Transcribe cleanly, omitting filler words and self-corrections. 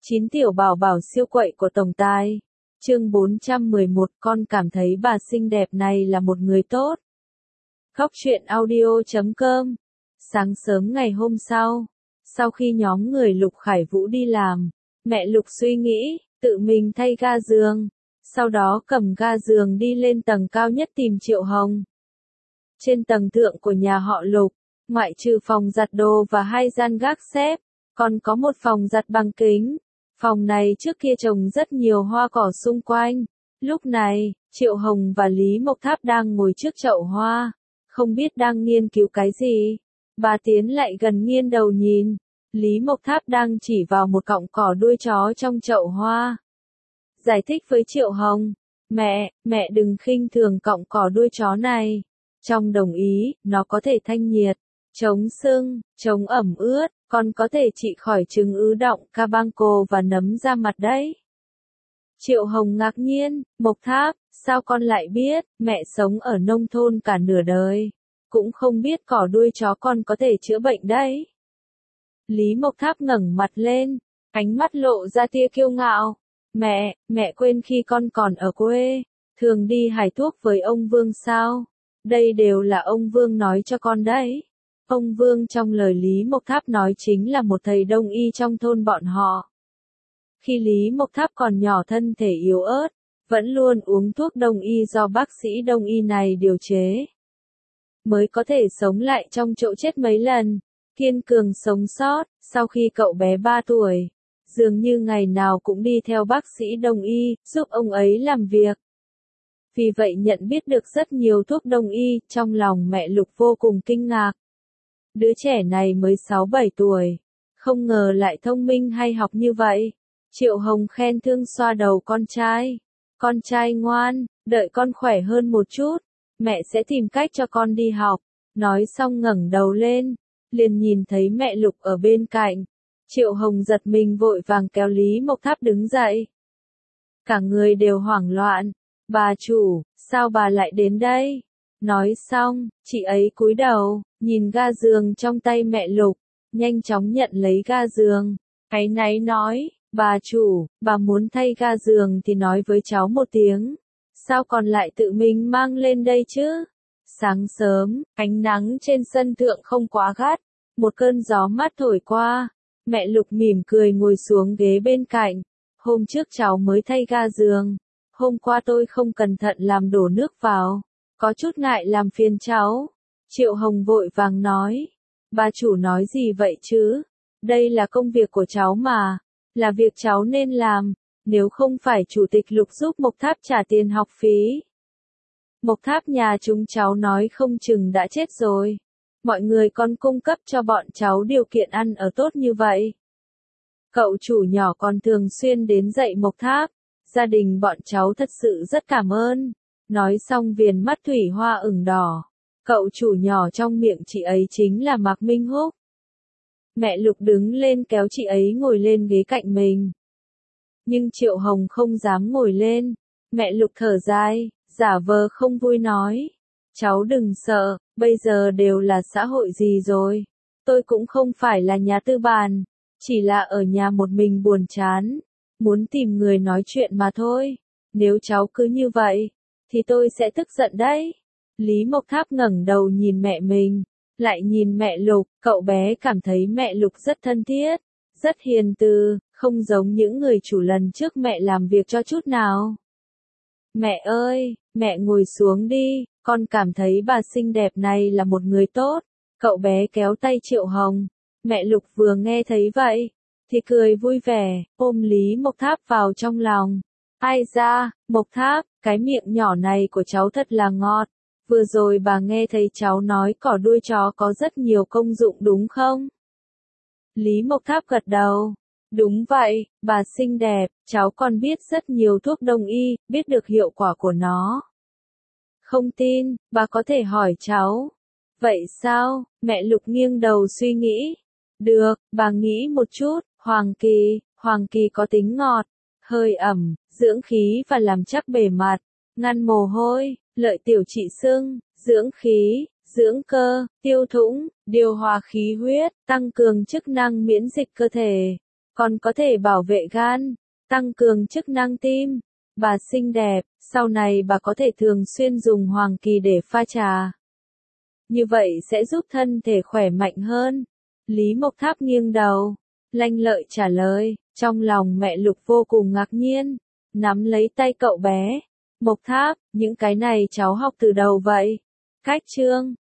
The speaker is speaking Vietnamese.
9 tiểu bảo bảo siêu quậy của tổng tài. Chương 411, con cảm thấy bà xinh đẹp này là một người tốt. Khóc chuyện audio.com. Sáng sớm ngày hôm sau khi nhóm người Lục Khải Vũ đi làm, mẹ Lục suy nghĩ, tự mình thay ga giường, sau đó cầm ga giường đi lên tầng cao nhất tìm Triệu Hồng. Trên tầng thượng của nhà họ Lục, ngoại trừ phòng giặt đồ và 2 gian gác xếp, còn có một phòng giặt bằng kính. Phòng này trước kia trồng rất nhiều hoa cỏ xung quanh. Lúc này, Triệu Hồng và Lý Mộc Tháp đang ngồi trước chậu hoa, không biết đang nghiên cứu cái gì. Bà tiến lại gần nghiêng đầu nhìn, Lý Mộc Tháp đang chỉ vào một cọng cỏ đuôi chó trong chậu hoa. Giải thích với Triệu Hồng, mẹ đừng khinh thường cọng cỏ đuôi chó này. Trong đồng ý, nó có thể thanh nhiệt, chống sưng, chống ẩm ướt, còn có thể trị khỏi chứng ứ động, Cabanco và nấm da mặt đấy. Triệu Hồng ngạc nhiên, Mộc Tháp, sao con lại biết, mẹ sống ở nông thôn cả nửa đời, cũng không biết cỏ đuôi chó con có thể chữa bệnh đấy. Lý Mộc Tháp ngẩng mặt lên, ánh mắt lộ ra tia kiêu ngạo. Mẹ quên khi con còn ở quê, thường đi hái thuốc với ông Vương sao? Đây đều là ông Vương nói cho con đấy. Ông Vương trong lời Lý Mộc Tháp nói chính là một thầy đông y trong thôn bọn họ. Khi Lý Mộc Tháp còn nhỏ thân thể yếu ớt, vẫn luôn uống thuốc đông y do bác sĩ đông y này điều chế. Mới có thể sống lại trong chỗ chết mấy lần, kiên cường sống sót. Sau khi cậu bé 3 tuổi, dường như ngày nào cũng đi theo bác sĩ đông y, giúp ông ấy làm việc. Vì vậy nhận biết được rất nhiều thuốc đông y, trong lòng mẹ Lục vô cùng kinh ngạc. Đứa trẻ này mới 6-7 tuổi, không ngờ lại thông minh hay học như vậy. Triệu Hồng khen thương xoa đầu con trai. Con trai ngoan, đợi con khỏe hơn một chút, mẹ sẽ tìm cách cho con đi học. Nói xong ngẩng đầu lên, liền nhìn thấy mẹ Lục ở bên cạnh. Triệu Hồng giật mình vội vàng kéo Lý Mộc Tháp đứng dậy. Cả người đều hoảng loạn. Bà chủ, sao bà lại đến đây? Nói xong, chị ấy cúi đầu, nhìn ga giường trong tay mẹ Lục, nhanh chóng nhận lấy ga giường. Áy náy nói, bà chủ, bà muốn thay ga giường thì nói với cháu một tiếng. Sao còn lại tự mình mang lên đây chứ? Sáng sớm, ánh nắng trên sân thượng không quá gắt, một cơn gió mát thổi qua. Mẹ Lục mỉm cười ngồi xuống ghế bên cạnh. Hôm trước cháu mới thay ga giường. Hôm qua tôi không cẩn thận làm đổ nước vào. Có chút ngại làm phiền cháu. Triệu Hồng vội vàng nói. Bà chủ nói gì vậy chứ? Đây là công việc của cháu mà. Là việc cháu nên làm. Nếu không phải chủ tịch Lục giúp Mộc Tháp trả tiền học phí. Mộc Tháp nhà chúng cháu nói không chừng đã chết rồi. Mọi người còn cung cấp cho bọn cháu điều kiện ăn ở tốt như vậy. Cậu chủ nhỏ còn thường xuyên đến dạy Mộc Tháp. Gia đình bọn cháu thật sự rất cảm ơn. Nói xong viền mắt thủy hoa ửng đỏ. Cậu chủ nhỏ trong miệng chị ấy chính là Mạc Minh Húc. Mẹ Lục đứng lên kéo chị ấy ngồi lên ghế cạnh mình. Nhưng Triệu Hồng không dám ngồi lên. Mẹ Lục thở dài, giả vờ không vui nói. Cháu đừng sợ, bây giờ đều là xã hội gì rồi. Tôi cũng không phải là nhà tư bản. Chỉ là ở nhà một mình buồn chán. Muốn tìm người nói chuyện mà thôi. Nếu cháu cứ như vậy, thì tôi sẽ tức giận đấy. Lý Mộc Tháp ngẩng đầu nhìn mẹ mình, lại nhìn mẹ Lục. Cậu bé cảm thấy mẹ Lục rất thân thiết, rất hiền từ, không giống những người chủ lần trước mẹ làm việc cho chút nào. Mẹ ơi, mẹ ngồi xuống đi, con cảm thấy bà xinh đẹp này là một người tốt. Cậu bé kéo tay Triệu Hồng. Mẹ Lục vừa nghe thấy vậy, thì cười vui vẻ, ôm Lý Mộc Tháp vào trong lòng. Ai da, Mộc Tháp, cái miệng nhỏ này của cháu thật là ngọt. Vừa rồi bà nghe thấy cháu nói cỏ đuôi chó có rất nhiều công dụng đúng không? Lý Mộc Tháp gật đầu. Đúng vậy, bà xinh đẹp, cháu còn biết rất nhiều thuốc đông y, biết được hiệu quả của nó. Không tin, bà có thể hỏi cháu. Vậy sao? Mẹ Lục nghiêng đầu suy nghĩ. Được, bà nghĩ một chút. Hoàng kỳ có tính ngọt, hơi ẩm, dưỡng khí và làm chắc bề mặt, ngăn mồ hôi, lợi tiểu trị sưng, dưỡng khí, dưỡng cơ, tiêu thủng, điều hòa khí huyết, tăng cường chức năng miễn dịch cơ thể. còn có thể bảo vệ gan, tăng cường chức năng tim. Bà xinh đẹp, sau này bà có thể thường xuyên dùng hoàng kỳ để pha trà. Như vậy sẽ giúp thân thể khỏe mạnh hơn. Lý Mộc Tháp nghiêng đầu, lanh lợi trả lời, trong lòng mẹ Lục vô cùng ngạc nhiên, nắm lấy tay cậu bé. Mộc Tháp, những cái này cháu học từ đầu vậy? Cách chương